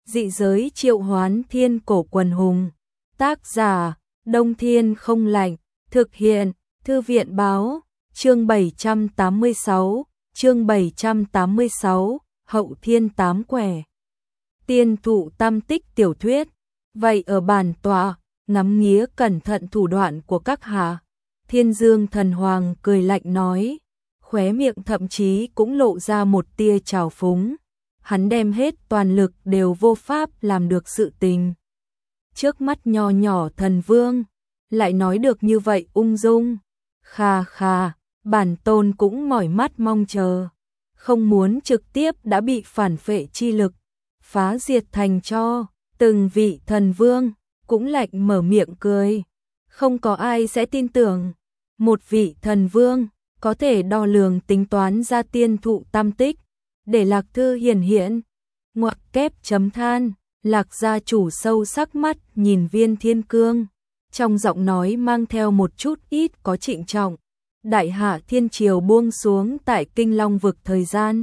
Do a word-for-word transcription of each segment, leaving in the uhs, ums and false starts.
Dị giới triệu hoán thiên cổ quần hùng. Tác giả, Đông Thiên không lạnh. Thực hiện, Thư viện báo. Chương bảy trăm tám mươi sáu, chương bảy trăm tám mươi sáu, Hậu Thiên tám quẻ. Tiên thụ tam tích tiểu thuyết. Vậy ở bản tọa, ngắm nghía cẩn thận thủ đoạn của các hạ. Thiên Dương Thần Hoàng cười lạnh nói, khóe miệng thậm chí cũng lộ ra một tia trào phúng. Hắn đem hết toàn lực đều vô pháp làm được sự tình. Trước mắt nho nhỏ thần vương, lại nói được như vậy ung dung. Khà khà, bản tôn cũng mỏi mắt mong chờ. Không muốn trực tiếp đã bị phản phệ chi lực phá diệt thành cho. Từng vị thần vương cũng lạnh mở miệng cười. Không có ai sẽ tin tưởng một vị thần vương có thể đo lường tính toán ra tiên thụ tam tích. Để Lạc Thư hiển hiện, ngoặc kép chấm than, Lạc gia chủ sâu sắc mắt nhìn Viên Thiên Cương, trong giọng nói mang theo một chút ít có trịnh trọng. Đại hạ thiên triều buông xuống tại Kinh Long vực thời gian.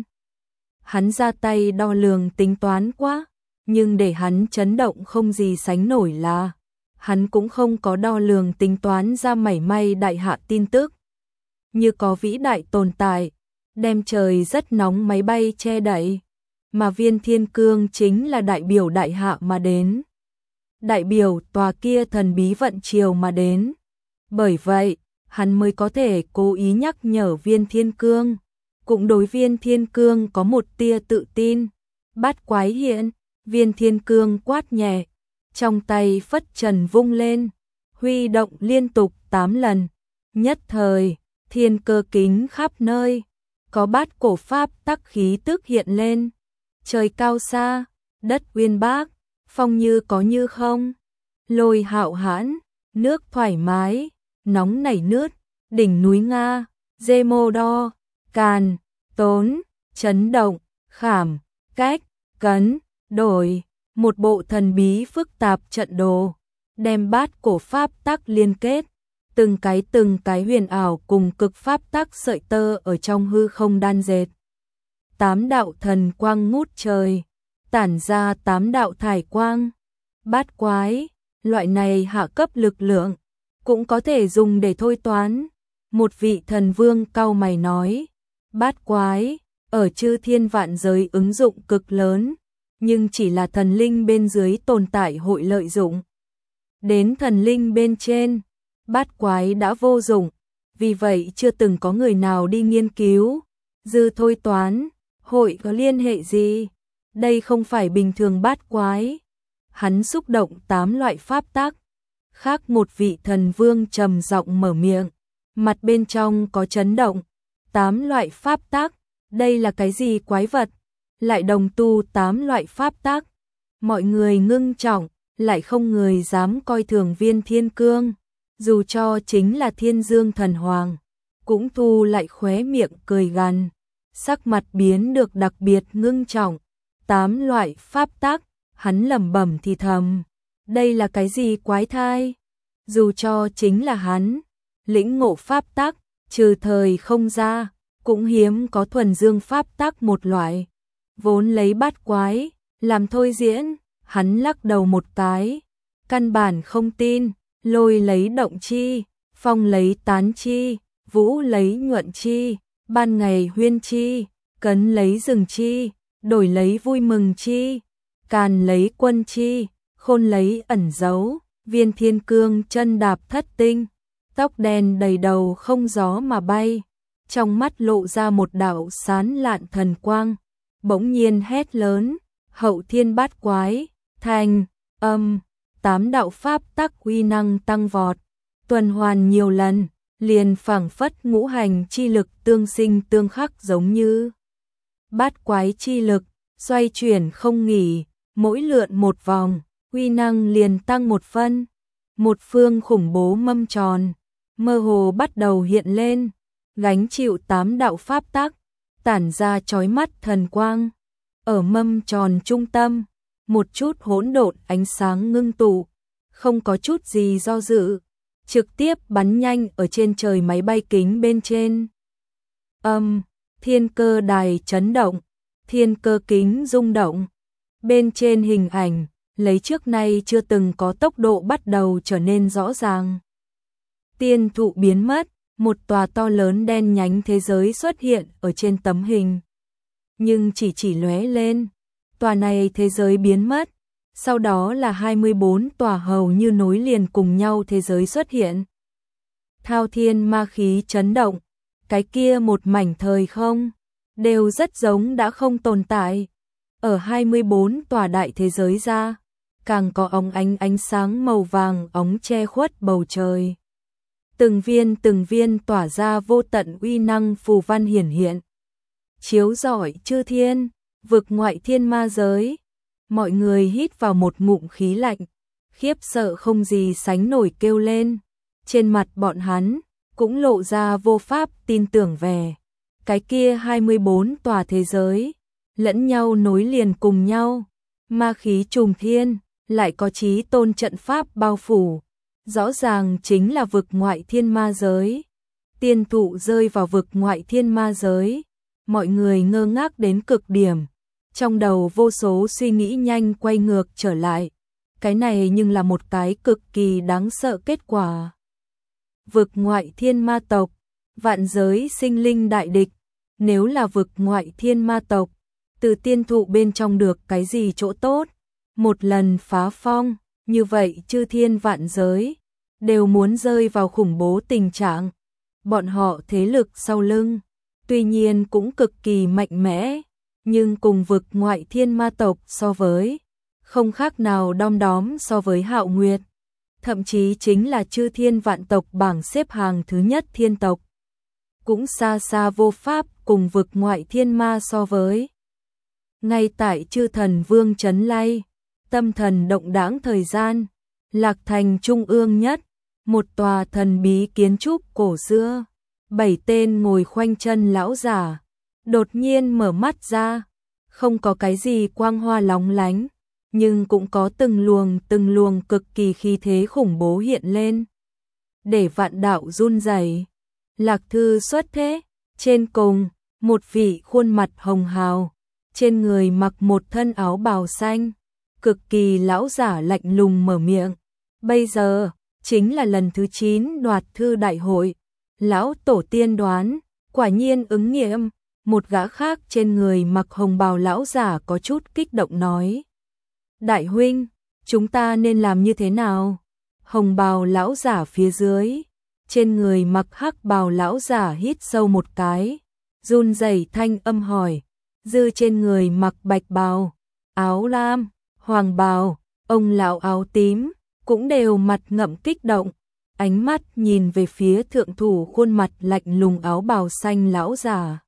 Hắn ra tay đo lường tính toán quá, nhưng để hắn chấn động không gì sánh nổi là hắn cũng không có đo lường tính toán ra mảy may đại hạ tin tức. Như có vĩ đại tồn tại, đem trời rất nóng máy bay che đậy, mà Viên Thiên Cương chính là đại biểu đại hạ mà đến. Đại biểu tòa kia thần bí vận triều mà đến. Bởi vậy, hắn mới có thể cố ý nhắc nhở Viên Thiên Cương, cũng đối Viên Thiên Cương có một tia tự tin. Bát quái hiện, Viên Thiên Cương quát nhẹ, trong tay phất trần vung lên, huy động liên tục tám lần. Nhất thời, thiên cơ kính khắp nơi, có bát cổ pháp tắc khí tức hiện lên. Trời cao xa, đất uyên bác, phong như có như không. Lôi hạo hãn, nước thoải mái, nóng nảy nước, đỉnh núi Nga, dê mô đo, càn, tốn, chấn động, khảm, cách, cấn, đổi. Một bộ thần bí phức tạp trận đồ, đem bát cổ pháp tắc liên kết. Từng cái từng cái huyền ảo cùng cực pháp tắc sợi tơ ở trong hư không đan dệt. Tám đạo thần quang ngút trời, tản ra tám đạo thải quang. Bát quái, loại này hạ cấp lực lượng, cũng có thể dùng để thôi toán. Một vị thần vương cau mày nói, bát quái, ở chư thiên vạn giới ứng dụng cực lớn, nhưng chỉ là thần linh bên dưới tồn tại hội lợi dụng. Đến thần linh bên trên, bát quái đã vô dụng, vì vậy chưa từng có người nào đi nghiên cứu. Dư thôi toán, hội có liên hệ gì? Đây không phải bình thường bát quái. Hắn xúc động tám loại pháp tắc. Khác một vị thần vương trầm giọng mở miệng, mặt bên trong có chấn động. Tám loại pháp tắc, đây là cái gì quái vật? Lại đồng tu tám loại pháp tắc. Mọi người ngưng trọng, lại không người dám coi thường Viên Thiên Cương. Dù cho chính là Thiên Dương Thần Hoàng, cũng thu lại khóe miệng cười gằn, sắc mặt biến được đặc biệt ngưng trọng. Tám loại pháp tắc, hắn lẩm bẩm thì thầm, đây là cái gì quái thai? Dù cho chính là hắn, lĩnh ngộ pháp tắc, trừ thời không ra, cũng hiếm có thuần dương pháp tắc một loại. Vốn lấy bát quái làm thôi diễn, hắn lắc đầu một cái, căn bản không tin. Lôi lấy động chi, phong lấy tán chi, vũ lấy nhuận chi, ban ngày huyên chi, cấn lấy rừng chi, đổi lấy vui mừng chi, càn lấy quân chi, khôn lấy ẩn giấu. Viên Thiên Cương chân đạp thất tinh, tóc đen đầy đầu không gió mà bay, trong mắt lộ ra một đạo sán lạn thần quang, bỗng nhiên hét lớn, hậu thiên bát quái, thành, âm. Tám đạo pháp tắc uy năng tăng vọt, tuần hoàn nhiều lần, liền phảng phất ngũ hành chi lực tương sinh tương khắc giống như bát quái chi lực, xoay chuyển không nghỉ, mỗi lượn một vòng, uy năng liền tăng một phân. Một phương khủng bố mâm tròn, mơ hồ bắt đầu hiện lên, gánh chịu tám đạo pháp tắc, tản ra chói mắt thần quang. Ở mâm tròn trung tâm, một chút hỗn độn ánh sáng ngưng tụ, không có chút gì do dự, trực tiếp bắn nhanh ở trên trời máy bay kính bên trên. Âm, thiên cơ đài chấn động, thiên cơ kính rung động, Bên trên hình ảnh, lấy trước nay chưa từng có tốc độ bắt đầu trở nên rõ ràng. Tiên thụ biến mất, một tòa to lớn đen nhánh thế giới xuất hiện ở trên tấm hình. Nhưng chỉ chỉ lóe lên, tòa này thế giới biến mất, sau đó là hai mươi bốn tòa hầu như nối liền cùng nhau thế giới xuất hiện. Thao thiên ma khí chấn động, cái kia một mảnh thời không, đều rất giống đã không tồn tại. Ở hai mươi bốn tòa đại thế giới ra, càng có óng ánh ánh sáng màu vàng óng che khuất bầu trời. Từng viên từng viên tỏa ra vô tận uy năng phù văn hiển hiện. Chiếu rọi chư thiên, vực ngoại thiên ma giới. Mọi người hít vào một ngụm khí lạnh, khiếp sợ không gì sánh nổi kêu lên. Trên mặt bọn hắn cũng lộ ra vô pháp tin tưởng vẻ. Cái kia hai mươi bốn tòa thế giới, lẫn nhau nối liền cùng nhau, ma khí trùng thiên, lại có chí tôn trận pháp bao phủ. Rõ ràng chính là vực ngoại thiên ma giới. Tiên thụ rơi vào vực ngoại thiên ma giới, mọi người ngơ ngác đến cực điểm. Trong đầu vô số suy nghĩ nhanh quay ngược trở lại. Cái này nhưng là một cái cực kỳ đáng sợ kết quả. Vực ngoại thiên ma tộc, vạn giới sinh linh đại địch. Nếu là vực ngoại thiên ma tộc, từ tiên thụ bên trong được cái gì chỗ tốt? Một lần phá phong, như vậy chư thiên vạn giới đều muốn rơi vào khủng bố tình trạng. Bọn họ thế lực sau lưng, tuy nhiên cũng cực kỳ mạnh mẽ, nhưng cùng vực ngoại thiên ma tộc so với, không khác nào đom đóm so với Hạo Nguyệt. Thậm chí chính là chư thiên vạn tộc bảng xếp hàng thứ nhất thiên tộc. Cũng xa xa vô pháp cùng vực ngoại thiên ma so với. Ngay tại chư thần vương chấn lay, tâm thần động đãng thời gian, Lạc Thành trung ương nhất, một tòa thần bí kiến trúc cổ xưa, bảy tên ngồi khoanh chân lão giả, đột nhiên mở mắt ra, không có cái gì quang hoa lóng lánh, nhưng cũng có từng luồng từng luồng cực kỳ khí thế khủng bố hiện lên, để vạn đạo run rẩy. Lạc Thư xuất thế, trên cùng, một vị khuôn mặt hồng hào, trên người mặc một thân áo bào xanh, cực kỳ lão giả lạnh lùng mở miệng. Bây giờ, chính là lần thứ chín đoạt thư đại hội. Lão tổ tiên đoán, quả nhiên ứng nghiệm. Một gã khác trên người mặc hồng bào lão giả có chút kích động nói. Đại huynh, chúng ta nên làm như thế nào? Hồng bào lão giả phía dưới, trên người mặc hắc bào lão giả hít sâu một cái, run rẩy thanh âm hỏi. Dư trên người mặc bạch bào, áo lam, hoàng bào, ông lão áo tím, cũng đều mặt ngậm kích động, ánh mắt nhìn về phía thượng thủ khuôn mặt lạnh lùng áo bào xanh lão giả.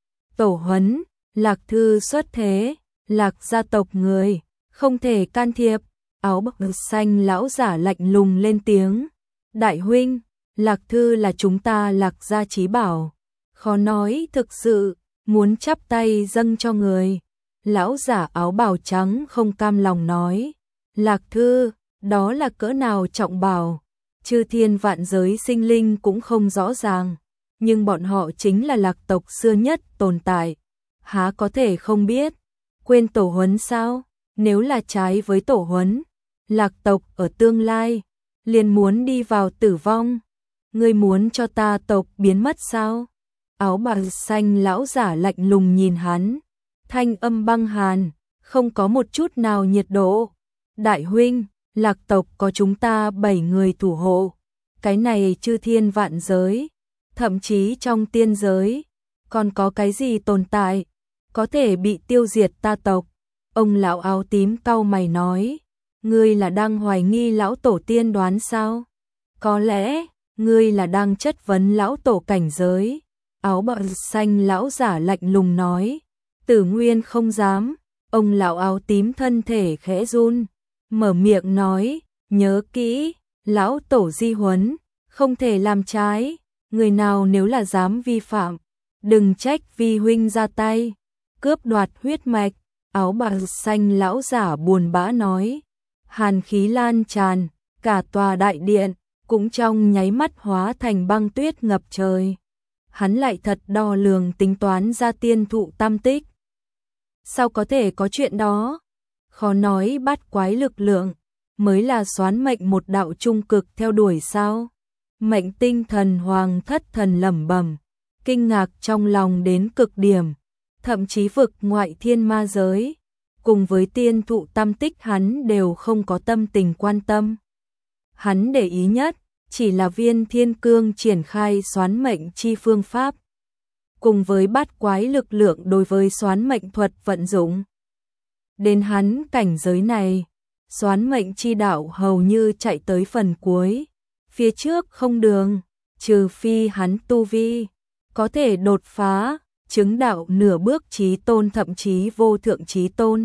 Tổ huấn, Lạc Thư xuất thế, Lạc gia tộc người, không thể can thiệp. Áo bào xanh lão giả lạnh lùng lên tiếng. Đại huynh, Lạc Thư là chúng ta Lạc gia chí bảo, khó nói thực sự, muốn chắp tay dâng cho người. Lão giả áo bào trắng không cam lòng nói. Lạc Thư, đó là cỡ nào trọng bảo, chư thiên vạn giới sinh linh cũng không rõ ràng, nhưng bọn họ chính là Lạc tộc xưa nhất tồn tại, há có thể không biết. Quên tổ huấn sao? Nếu là trái với tổ huấn, Lạc tộc ở tương lai liền muốn đi vào tử vong. Ngươi muốn cho ta tộc biến mất sao? Áo bào xanh lão giả lạnh lùng nhìn hắn, thanh âm băng hàn, không có một chút nào nhiệt độ. Đại huynh, Lạc tộc có chúng ta bảy người thủ hộ, cái này chư thiên vạn giới, thậm chí trong tiên giới, còn có cái gì tồn tại, có thể bị tiêu diệt ta tộc? Ông lão áo tím cau mày nói, ngươi là đang hoài nghi lão tổ tiên đoán sao? Có lẽ, ngươi là đang chất vấn lão tổ cảnh giới. Áo bào xanh lão giả lạnh lùng nói. Tử Nguyên không dám. Ông lão áo tím thân thể khẽ run, mở miệng nói, nhớ kỹ, lão tổ di huấn, không thể làm trái, người nào nếu là dám vi phạm, đừng trách vi huynh ra tay, cướp đoạt huyết mạch. Áo bào xanh lão giả buồn bã nói. Hàn khí lan tràn, cả tòa đại điện cũng trong nháy mắt hóa thành băng tuyết ngập trời. Hắn lại thật đo lường tính toán ra tiên thụ tam tích. Sao có thể có chuyện đó? Khó nói bát quái lực lượng mới là xoán mệnh một đạo trung cực theo đuổi sao? Mệnh tinh thần hoàng thất thần lẩm bẩm, kinh ngạc trong lòng đến cực điểm, thậm chí vực ngoại thiên ma giới, cùng với tiên thụ tam tích hắn đều không có tâm tình quan tâm. Hắn để ý nhất, chỉ là viên thiên cương triển khai xoán mệnh chi phương pháp, cùng với bát quái lực lượng đối với xoán mệnh thuật vận dụng. Đến hắn cảnh giới này, xoán mệnh chi đạo hầu như chạy tới phần cuối, phía trước không đường, trừ phi hắn tu vi có thể đột phá, chứng đạo nửa bước chí tôn thậm chí vô thượng chí tôn.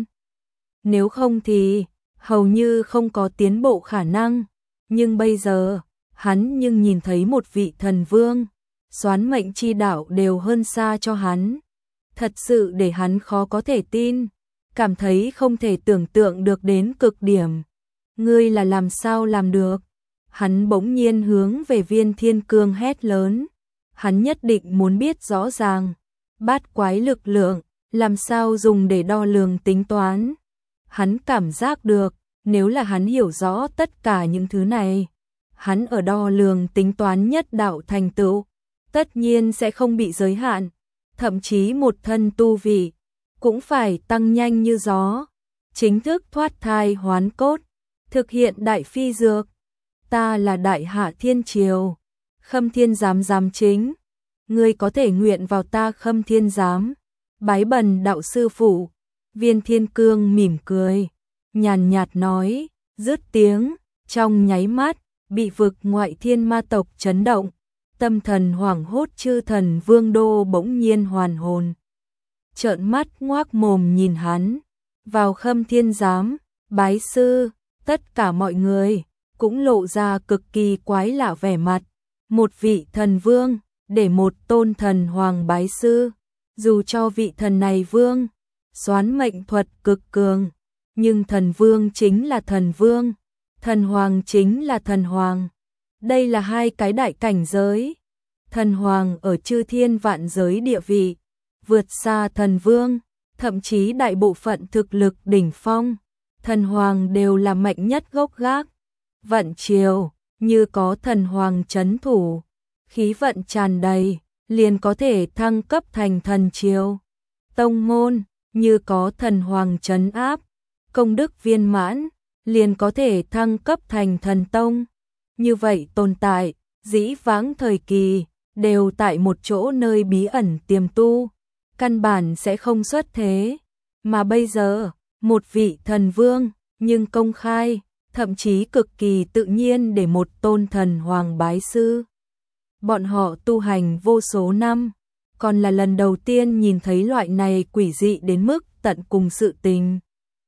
Nếu không thì hầu như không có tiến bộ khả năng, nhưng bây giờ hắn nhưng nhìn thấy một vị thần vương, xoán mệnh chi đạo đều hơn xa cho hắn. Thật sự để hắn khó có thể tin, cảm thấy không thể tưởng tượng được đến cực điểm. Ngươi là làm sao làm được? Hắn bỗng nhiên hướng về viên thiên cương hét lớn. Hắn nhất định muốn biết rõ ràng, bát quái lực lượng, làm sao dùng để đo lường tính toán. Hắn cảm giác được, nếu là hắn hiểu rõ tất cả những thứ này, hắn ở đo lường tính toán nhất đạo thành tựu, tất nhiên sẽ không bị giới hạn, thậm chí một thân tu vị cũng phải tăng nhanh như gió, chính thức thoát thai hoán cốt, thực hiện đại phi dược. Ta là đại hạ thiên triều, Khâm Thiên giám giám chính, ngươi có thể nguyện vào ta Khâm Thiên giám, bái bần đạo sư phụ. Viên Thiên Cương mỉm cười, nhàn nhạt nói, dứt tiếng, trong nháy mắt, bị vực ngoại thiên ma tộc chấn động, tâm thần hoảng hốt chư thần vương đô bỗng nhiên hoàn hồn. Trợn mắt ngoác mồm nhìn hắn, vào Khâm Thiên giám, bái sư, tất cả mọi người cũng lộ ra cực kỳ quái lạ vẻ mặt. Một vị thần vương, để một tôn thần hoàng bái sư, dù cho vị thần này vương, xoán mệnh thuật cực cường, nhưng thần vương chính là thần vương, thần hoàng chính là thần hoàng. Đây là hai cái đại cảnh giới. Thần hoàng ở chư thiên vạn giới địa vị, vượt xa thần vương, thậm chí đại bộ phận thực lực đỉnh phong. Thần hoàng đều là mạnh nhất gốc gác. Vận triều, như có thần hoàng trấn thủ, khí vận tràn đầy, liền có thể thăng cấp thành thần triều. Tông môn, như có thần hoàng trấn áp, công đức viên mãn, liền có thể thăng cấp thành thần tông. Như vậy tồn tại, dĩ vãng thời kỳ, đều tại một chỗ nơi bí ẩn tiềm tu, căn bản sẽ không xuất thế. Mà bây giờ, một vị thần vương, nhưng công khai, thậm chí cực kỳ tự nhiên để một tôn thần hoàng bái sư. Bọn họ tu hành vô số năm, còn là lần đầu tiên nhìn thấy loại này quỷ dị đến mức tận cùng sự tình.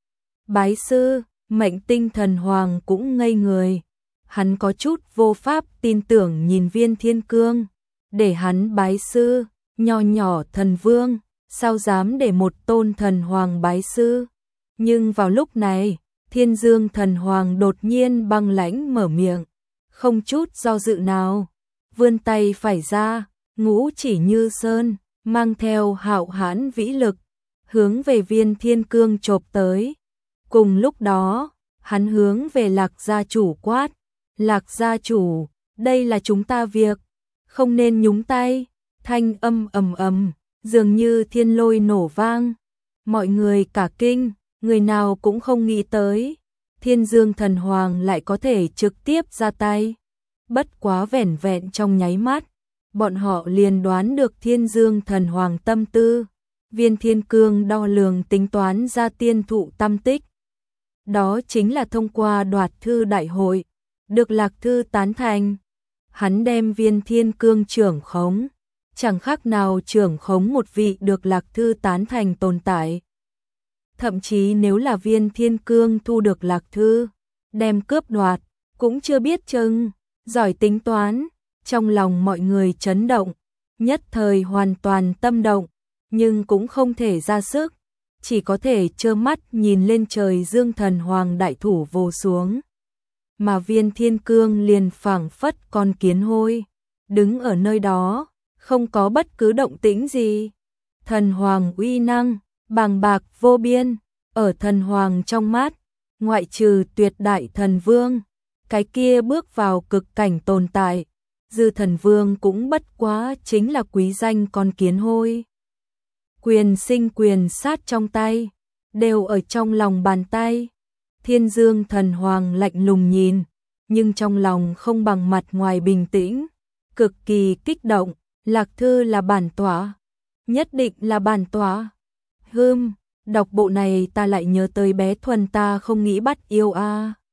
Bái sư, mệnh tinh thần hoàng cũng ngây người. Hắn có chút vô pháp tin tưởng nhìn Viên Thiên Cương, để hắn bái sư, nho nhỏ thần vương, sao dám để một tôn thần hoàng bái sư. Nhưng vào lúc này, Thiên Dương thần hoàng đột nhiên băng lãnh mở miệng, không chút do dự nào, vươn tay phải ra, ngũ chỉ như sơn, mang theo hạo hãn vĩ lực, hướng về Viên Thiên Cương chộp tới. Cùng lúc đó, hắn hướng về Lạc gia chủ quát, Lạc gia chủ, đây là chúng ta việc, không nên nhúng tay. Thanh âm ầm ầm, dường như thiên lôi nổ vang, mọi người cả kinh, người nào cũng không nghĩ tới, Thiên Dương thần hoàng lại có thể trực tiếp ra tay. Bất quá vẻn vẹn trong nháy mắt, bọn họ liền đoán được Thiên Dương thần hoàng tâm tư. Viên Thiên Cương đo lường tính toán ra tiên thụ tam tích. Đó chính là thông qua đoạt thư đại hội, được Lạc Thư tán thành. Hắn đem Viên Thiên Cương trưởng khống, chẳng khác nào trưởng khống một vị được Lạc Thư tán thành tồn tại. Thậm chí nếu là Viên Thiên Cương thu được Lạc Thư, đem cướp đoạt, cũng chưa biết chừng. Giỏi tính toán, trong lòng mọi người chấn động, nhất thời hoàn toàn tâm động, nhưng cũng không thể ra sức, chỉ có thể trơ mắt nhìn lên trời Dương thần hoàng đại thủ vồ xuống. Mà Viên Thiên Cương liền phảng phất con kiến hôi, đứng ở nơi đó, không có bất cứ động tĩnh gì. Thần hoàng uy năng, bàng bạc vô biên, Ở thần hoàng trong mắt, ngoại trừ tuyệt đại thần vương, cái kia bước vào cực cảnh tồn tại, dư thần vương cũng bất quá chính là quý danh con kiến hôi. Quyền sinh quyền sát trong tay, đều ở trong lòng bàn tay. Thiên Dương thần hoàng lạnh lùng nhìn, nhưng trong lòng không bằng mặt ngoài bình tĩnh, cực kỳ kích động. Lạc thư là bản tỏa, nhất định là bản tỏa. Hừm, đọc bộ này ta lại nhớ tới bé Thuần ta không nghĩ bắt yêu a. À.